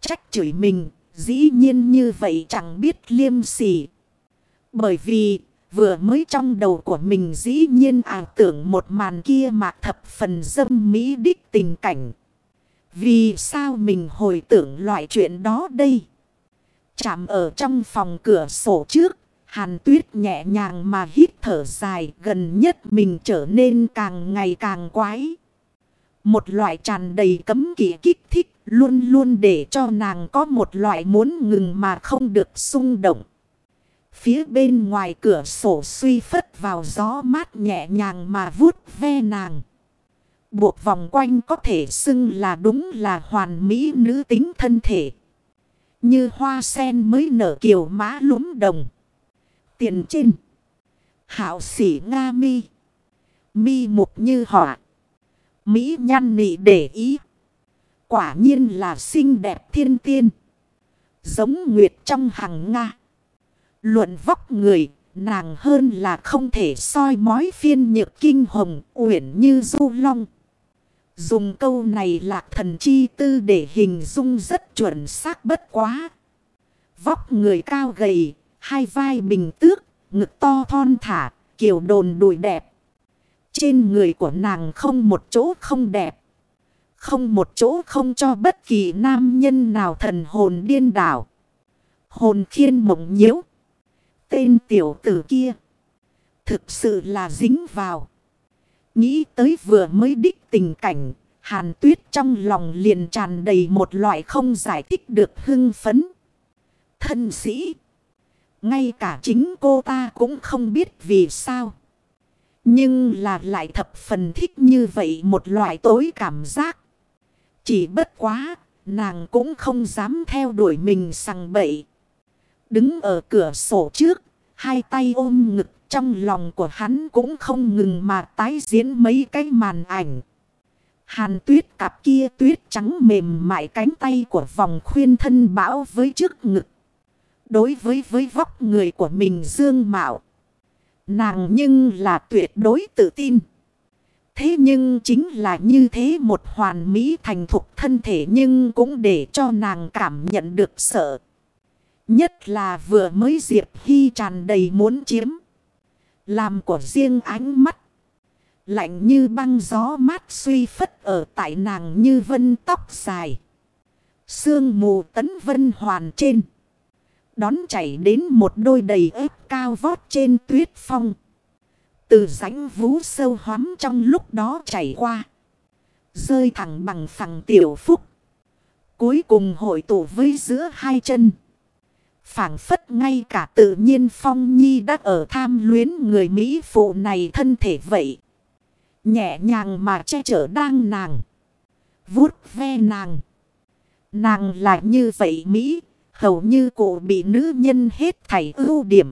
trách chửi mình, dĩ nhiên như vậy chẳng biết liêm sỉ. Bởi vì vừa mới trong đầu của mình dĩ nhiên ảo tưởng một màn kia mà thập phần dâm mỹ đích tình cảnh. Vì sao mình hồi tưởng loại chuyện đó đây? Chạm ở trong phòng cửa sổ trước, Hàn Tuyết nhẹ nhàng mà hít thở dài, gần nhất mình trở nên càng ngày càng quái. Một loại tràn đầy cấm kỵ kích thích luôn luôn để cho nàng có một loại muốn ngừng mà không được xung động. Phía bên ngoài cửa sổ suy phất vào gió mát nhẹ nhàng mà vuốt ve nàng. Buộc vòng quanh có thể xưng là đúng là hoàn mỹ nữ tính thân thể. Như hoa sen mới nở kiều má lúm đồng. Tiền trên. Hảo sỉ nga mi. Mi mục như họa. Mỹ nhăn nị để ý. Quả nhiên là xinh đẹp thiên tiên. Giống nguyệt trong hằng Nga. Luận vóc người, nàng hơn là không thể soi mói phiên nhược kinh hồng, uyển như du long. Dùng câu này Lạc Thần chi tư để hình dung rất chuẩn xác bất quá. Vóc người cao gầy, hai vai bình tước, ngực to thon thả, kiều đồn đùi đẹp. Trên người của nàng không một chỗ không đẹp. Không một chỗ không cho bất kỳ nam nhân nào thần hồn điên đảo. Hồn khiên mộng nhiễu. Tên tiểu tử kia thực sự là dính vào. Nghĩ tới vừa mới đích tình cảnh, Hàn Tuyết trong lòng liền tràn đầy một loại không giải thích được hưng phấn. Thân sĩ, ngay cả chính cô ta cũng không biết vì sao. Nhưng là lại thập phần thích như vậy một loại tối cảm giác. Chỉ bất quá, nàng cũng không dám theo đuổi mình sằng bậy. Đứng ở cửa sổ trước, hai tay ôm ngực, trong lòng của hắn cũng không ngừng mà tái diễn mấy cái màn ảnh. Hàn Tuyết cặp kia tuyết trắng mềm mại cánh tay của vòng khuyên thân bão với trước ngực. Đối với vóc người của mình dương mạo, nàng nhưng là tuyệt đối tự tin. Thế nhưng chính là như thế một hoàn mỹ thành thục thân thể nhưng cũng để cho nàng cảm nhận được sợ. Nhất là vừa mới Diệp Hy tràn đầy muốn chiếm. Làm của riêng ánh mắt. Lạnh như băng gió mát suy phất ở tại nàng như vân tóc dài. Sương mù tấn vân hoàn trên. Đón chảy đến một đôi đầy ép cao vót trên tuyết phong. Từ rãnh vú sâu hoắm trong lúc đó chảy qua. Rơi thẳng bằng phẳng tiểu phúc. Cuối cùng hội tụ với giữa hai chân. Phảng phất ngay cả tự nhiên Phong Nhi đã ở tham luyến người Mỹ phụ này thân thể vậy. Nhẹ nhàng mà che chở đang nàng. Vuốt ve nàng. Nàng là như vậy Mỹ. Hầu như cụ bị nữ nhân hết thảy ưu điểm.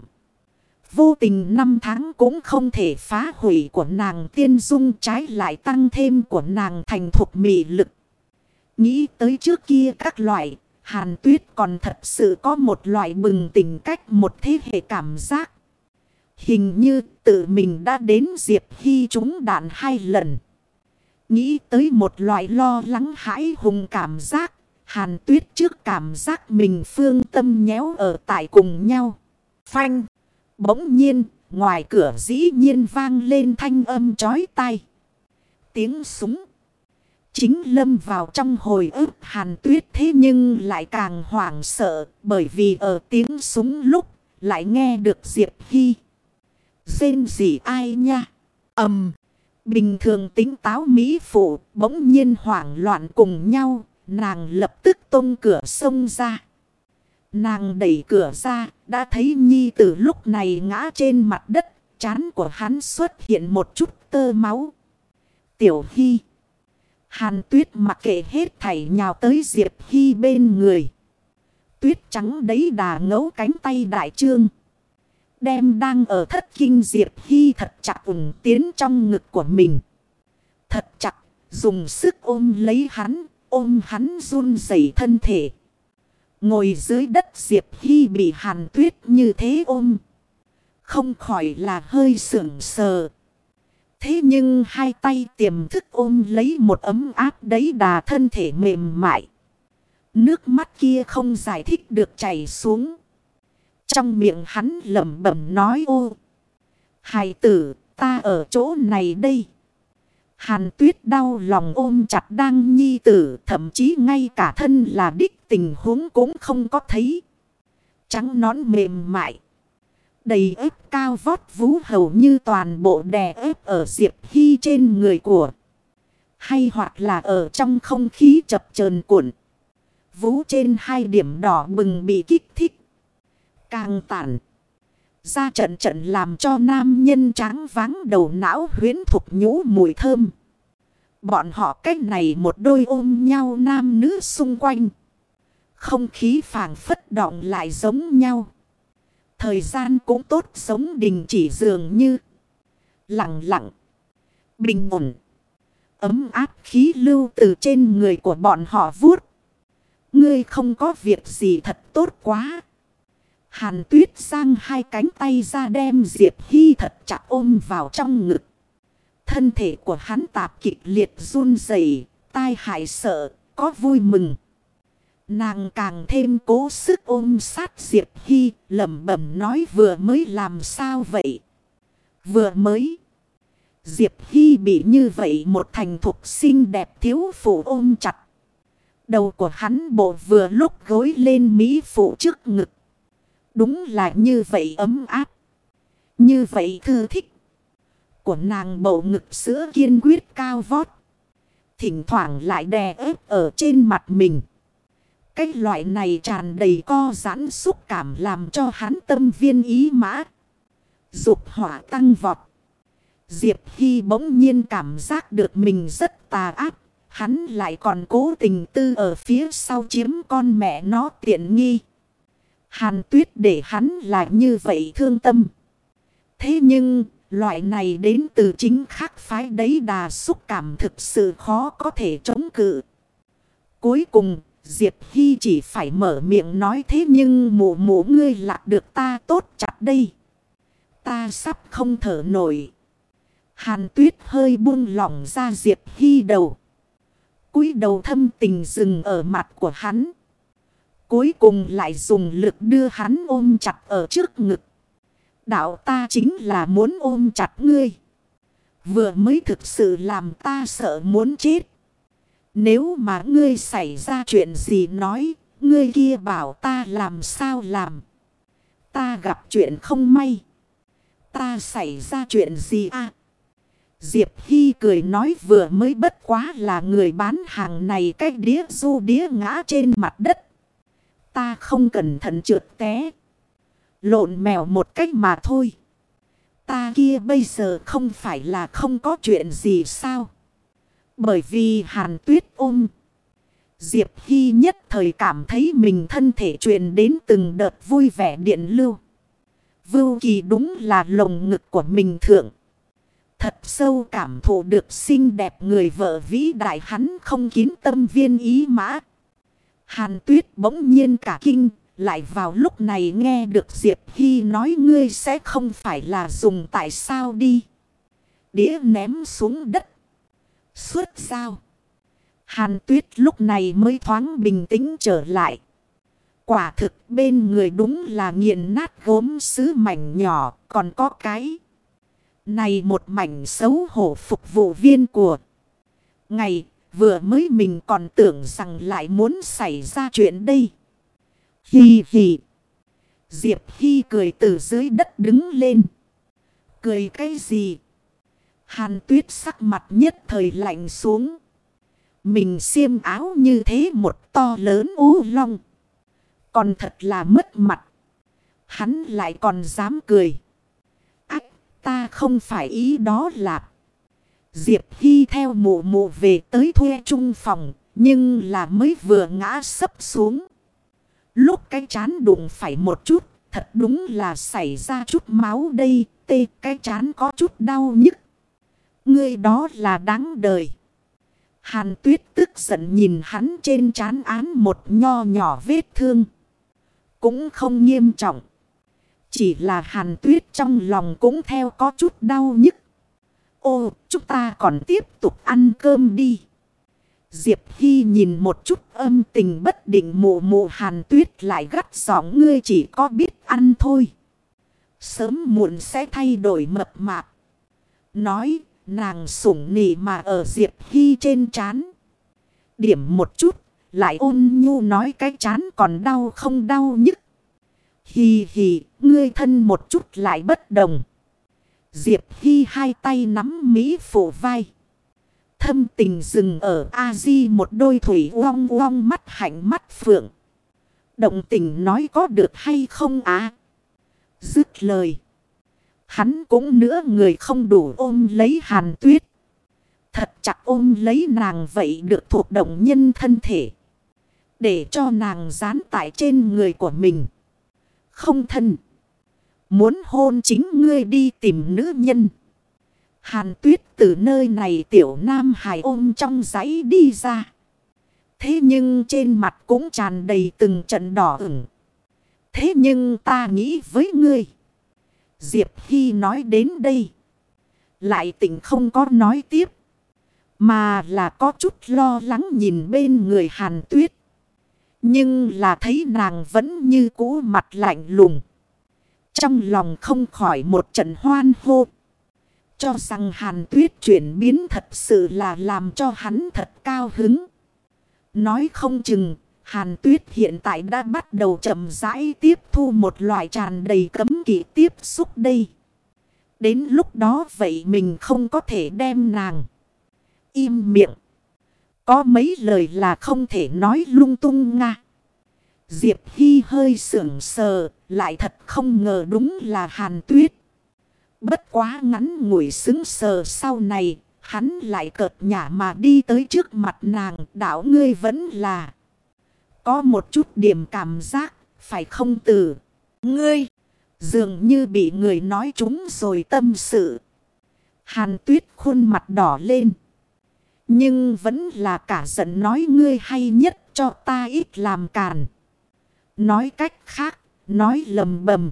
Vô tình năm tháng cũng không thể phá hủy của nàng tiên dung, trái lại tăng thêm của nàng thành thục mị lực. Nghĩ tới trước kia các loại, Hàn Tuyết còn thật sự có một loại bừng tỉnh cách một thế hệ cảm giác. Hình như tự mình đã đến Diệp Hy trúng đạn 2 lần. Nghĩ tới một loại lo lắng hãi hùng cảm giác. Hàn Tuyết trước cảm giác mình phương tâm nhéo ở tại cùng nhau. Phanh. Bỗng nhiên, ngoài cửa dĩ nhiên vang lên thanh âm chói tai. Tiếng súng. Chính lâm vào trong hồi ức Hàn Tuyết, thế nhưng lại càng hoảng sợ. Bởi vì ở tiếng súng lúc lại nghe được Diệp Hy. Rên gì ai nha. Bình thường tính táo mỹ phụ bỗng nhiên hoảng loạn cùng nhau. Nàng lập tức tung cửa xông ra. Nàng đẩy cửa ra, đã thấy nhi tử lúc này ngã trên mặt đất. Trán của hắn xuất hiện một chút tơ máu. Tiểu Hy. Hàn Tuyết mặc kệ hết thảy nhào tới Diệp Hy bên người. Tuyết trắng đấy đà ngấu cánh tay đại trương. Đem đang ở thất kinh Diệp Hy thật chặt ủng tiến trong ngực của mình. Thật chặt, dùng sức ôm lấy hắn. Ôm hắn run rẩy thân thể. Ngồi dưới đất Diệp Hy bị Hàn Tuyết như thế ôm. Không khỏi là hơi sững sờ. Thế nhưng hai tay tiềm thức ôm lấy một ấm áp đấy đà thân thể mềm mại. Nước mắt kia không giải thích được chảy xuống. Trong miệng hắn lẩm bẩm nói: ô, hài tử, ta ở chỗ này đây. Hàn Tuyết đau lòng ôm chặt Đăng nhi tử, thậm chí ngay cả thân là đích tình huống cũng không có thấy. Trắng nõn mềm mại, đầy ếp cao vót vú hầu như toàn bộ đè ép ở Diệp Hy trên người của. Hay hoặc là ở trong không khí chập chờn cuộn. Vú trên 2 điểm đỏ bừng bị kích thích. Càng tản ra trận trận làm cho nam nhân tráng váng đầu não huyễn thục nhũ mùi thơm. Bọn họ cách này một đôi ôm nhau nam nữ xung quanh. Không khí phảng phất động lại giống nhau. Thời gian cũng tốt giống đình chỉ dường như. Lặng lặng, bình ổn, ấm áp khí lưu từ trên người của bọn họ vuốt. Ngươi không có việc gì thật tốt quá. Hàn Tuyết giang 2 cánh tay ra đem Diệp Hy thật chặt ôm vào trong ngực. Thân thể của hắn tạp kịch liệt run rẩy, tai hại sợ, có vui mừng. Nàng càng thêm cố sức ôm sát Diệp Hy, lẩm bẩm nói: vừa mới làm sao vậy? Vừa mới. Diệp Hy bị như vậy một thành thục xinh đẹp thiếu phụ ôm chặt. Đầu của hắn bộ vừa lúc gối lên mỹ phụ trước ngực. Đúng là như vậy ấm áp, như vậy thư thích. Của nàng bầu ngực sữa kiên quyết cao vót, thỉnh thoảng lại đè ép ở trên mặt mình. Cái loại này tràn đầy co giãn xúc cảm làm cho hắn tâm viên ý mã, dục hỏa tăng vọt. Diệp Hy bỗng nhiên cảm giác được mình rất tà ác. Hắn lại còn cố tình tư ở phía sau chiếm con mẹ nó tiện nghi. Hàn Tuyết để hắn là như vậy thương tâm. Thế nhưng loại này đến từ chính khác phái đấy đà xúc cảm thực sự khó có thể chống cự. Cuối cùng Diệp Hy chỉ phải mở miệng nói: thế nhưng mụ mụ ngươi lạc được ta tốt chặt đây. Ta sắp không thở nổi. Hàn Tuyết hơi buông lỏng ra Diệp Hy đầu. Cúi đầu thâm tình dừng ở mặt của hắn. Cuối cùng lại dùng lực đưa hắn ôm chặt ở trước ngực. Đạo ta chính là muốn ôm chặt ngươi. Vừa mới thực sự làm ta sợ muốn chết. Nếu mà ngươi xảy ra chuyện gì nói, ngươi kia bảo ta làm sao làm. Ta gặp chuyện không may. Ta xảy ra chuyện gì à? Diệp Hy cười nói: vừa mới bất quá là người bán hàng này cái đĩa du đĩa ngã trên mặt đất. Ta không cẩn thận trượt té, lộn mèo một cách mà thôi. Ta kia bây giờ không phải là không có chuyện gì sao? Bởi vì Hàn Tuyết ôm, Diệp Hy nhất thời cảm thấy mình thân thể truyền đến từng đợt vui vẻ điện lưu. Vưu Kỳ đúng là lồng ngực của mình thượng. Thật sâu cảm thụ được xinh đẹp người vợ vĩ đại, hắn không kín tâm viên ý mã. Hàn Tuyết bỗng nhiên cả kinh, lại vào lúc này nghe được Diệp Hy nói: ngươi sẽ không phải là dùng tại sao đi. Đĩa ném xuống đất. Suốt sao? Hàn Tuyết lúc này mới thoáng bình tĩnh trở lại. Quả thực bên người đúng là nghiền nát gốm sứ mảnh nhỏ, còn có cái này một mảnh xấu hổ phục vụ viên của ngày. Vừa mới mình còn tưởng rằng lại muốn xảy ra chuyện đây. Hì hì. Diệp Hy cười từ dưới đất đứng lên. Cười cái gì? Hàn Tuyết sắc mặt nhất thời lạnh xuống. Mình xiêm áo như thế một to lớn ú long, còn thật là mất mặt. Hắn lại còn dám cười. Ách, ta không phải ý đó là. Diệp Hy theo mụ mụ về tới thuê chung phòng, nhưng là mới vừa ngã sấp xuống. Lúc cái chán đụng phải một chút, thật đúng là xảy ra chút máu đây, cái chán có chút đau nhức. Ngươi đó là đáng đời. Hàn Tuyết tức giận nhìn hắn trên trán án một nho nhỏ vết thương. Cũng không nghiêm trọng. Chỉ là Hàn Tuyết trong lòng cũng theo có chút đau nhức. Ô, chúng ta còn tiếp tục ăn cơm đi. Diệp Hy nhìn một chút âm tình bất định mụ mụ Hàn Tuyết lại gắt giọng ngươi chỉ có biết ăn thôi. Sớm muộn sẽ thay đổi mập mạp. Nói nàng sủng nỉ mà ở Diệp Hy trên trán. Điểm một chút lại ôn nhu nói cái trán còn đau không đau nhức. Hì hì ngươi thân một chút lại bất đồng. Diệp Hy hai tay nắm Mỹ Phụ vai. Thâm tình dừng ở A-di một đôi thủy uong uong mắt hạnh mắt phượng. Động tình nói có được hay không á? Dứt lời. Hắn cũng nữa người không đủ ôm lấy Hàn Tuyết. Thật chặt ôm lấy nàng vậy được thuộc động nhân thân thể. Để cho nàng dán tại trên người của mình. Không thân. Muốn hôn chính ngươi đi tìm nữ nhân. Hàn Tuyết từ nơi này tiểu nam hài ôm trong giấy đi ra. Thế nhưng trên mặt cũng tràn đầy từng trận đỏ ửng. Thế nhưng ta nghĩ với ngươi. Diệp Hy nói đến đây. Lại tỉnh không có nói tiếp. Mà là có chút lo lắng nhìn bên người Hàn Tuyết. Nhưng là thấy nàng vẫn như cũ mặt lạnh lùng. Trong lòng không khỏi một trận hoan hô. Cho rằng Hàn Tuyết chuyển biến thật sự là làm cho hắn thật cao hứng. Nói không chừng, Hàn Tuyết hiện tại đã bắt đầu chậm rãi tiếp thu một loại tràn đầy cấm kỵ tiếp xúc đây. Đến lúc đó vậy mình không có thể đem nàng im miệng. Có mấy lời là không thể nói lung tung nga. Diệp Hy hơi sững sờ, lại thật không ngờ đúng là Hàn Tuyết. Bất quá ngắn ngủi sững sờ sau này, hắn lại cợt nhả mà đi tới trước mặt nàng. Đạo ngươi vẫn là có một chút điểm cảm giác, phải không từ ngươi. Dường như bị người nói trúng rồi tâm sự. Hàn Tuyết khuôn mặt đỏ lên. Nhưng vẫn là cả giận nói ngươi hay nhất cho ta ít làm càn. Nói cách khác, nói lầm bầm.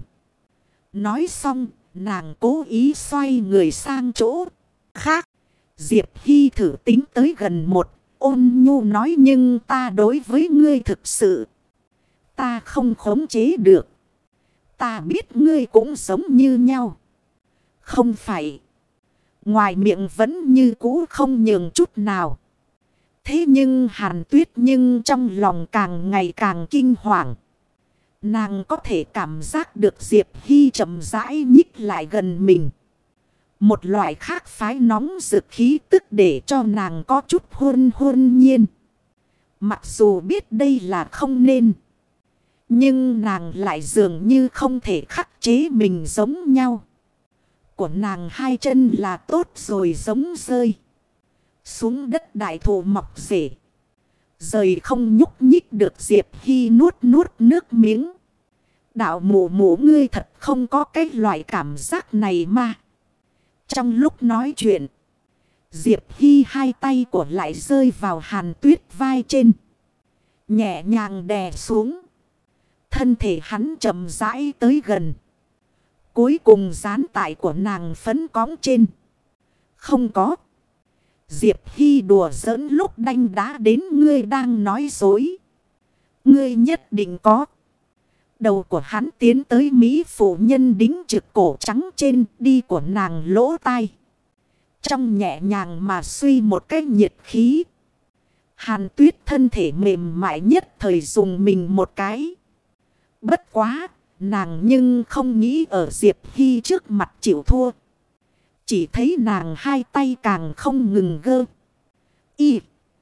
Nói xong, nàng cố ý xoay người sang chỗ khác. Diệp Hy thử tính tới gần một, ôn nhu nói nhưng ta đối với ngươi thực sự. Ta không khống chế được. Ta biết ngươi cũng giống như nhau. Không phải. Ngoài miệng vẫn như cũ không nhường chút nào. Thế nhưng Hàn Tuyết nhưng trong lòng càng ngày càng kinh hoàng. Nàng có thể cảm giác được Diệp Hy chậm rãi nhích lại gần mình. Một loại khác phái nóng rực khí tức để cho nàng có chút hôn nhiên. Mặc dù biết đây là không nên. Nhưng nàng lại dường như không thể khắc chế mình giống nhau. Của nàng hai chân là tốt rồi giống rơi. Xuống đất đại thụ mọc rễ. Rời không nhúc nhích được Diệp Hy nuốt nước miếng. Đạo mụ mụ ngươi thật không có cái loại cảm giác này mà. Trong lúc nói chuyện. Diệp Hy hai tay của lại rơi vào Hàn Tuyết vai trên. Nhẹ nhàng đè xuống. Thân thể hắn chậm rãi tới gần. Cuối cùng dán tại của nàng phấn cóng trên. Không có. Diệp Hy đùa giỡn lúc đanh đá đến ngươi đang nói dối. Ngươi nhất định có. Đầu của hắn tiến tới Mỹ phụ nhân đính trực cổ trắng trên đi của nàng lỗ tai. Trong nhẹ nhàng mà suy một cái nhiệt khí. Hàn Tuyết thân thể mềm mại nhất thời dùng mình một cái. Bất quá, nàng nhưng không nghĩ ở Diệp Hy trước mặt chịu thua. Chỉ thấy nàng hai tay càng không ngừng gơ. Y.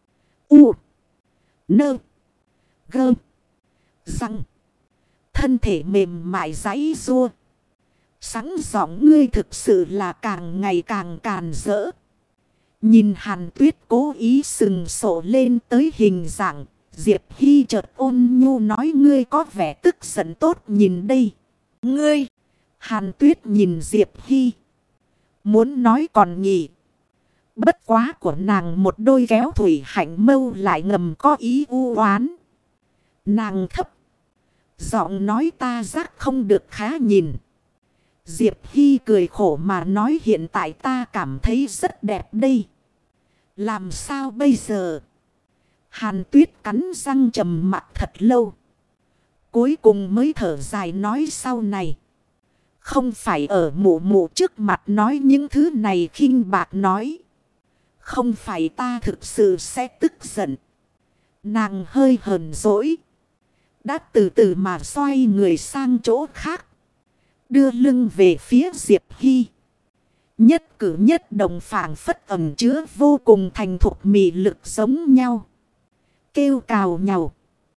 U. Nơ. Gơ. Răng. Thân thể mềm mại giãy giụa. Sáng giọng ngươi thực sự là càng ngày càng càn rỡ. Nhìn Hàn Tuyết cố ý sừng sổ lên tới hình dạng. Diệp Hy chợt ôn nhu nói ngươi có vẻ tức giận tốt nhìn đây. Ngươi. Hàn Tuyết nhìn Diệp Hy. Muốn nói còn nghỉ. Bất quá của nàng một đôi kéo thủy hạnh mâu lại ngầm có ý u oán. Nàng thấp. Giọng nói ta giác không được khá nhìn. Diệp Hy cười khổ mà nói hiện tại ta cảm thấy rất đẹp đây. Làm sao bây giờ? Hàn Tuyết cắn răng trầm mặc thật lâu. Cuối cùng mới thở dài nói sau này. Không phải ở mụ mụ trước mặt nói những thứ này khinh bạc nói. Không phải ta thực sự sẽ tức giận. Nàng hơi hờn dỗi. Đã từ từ mà xoay người sang chỗ khác. Đưa lưng về phía Diệp Hy. Nhất cử nhất động phảng phất ẩn chứa vô cùng thành thục mị lực giống nhau. Kêu cào nhàu.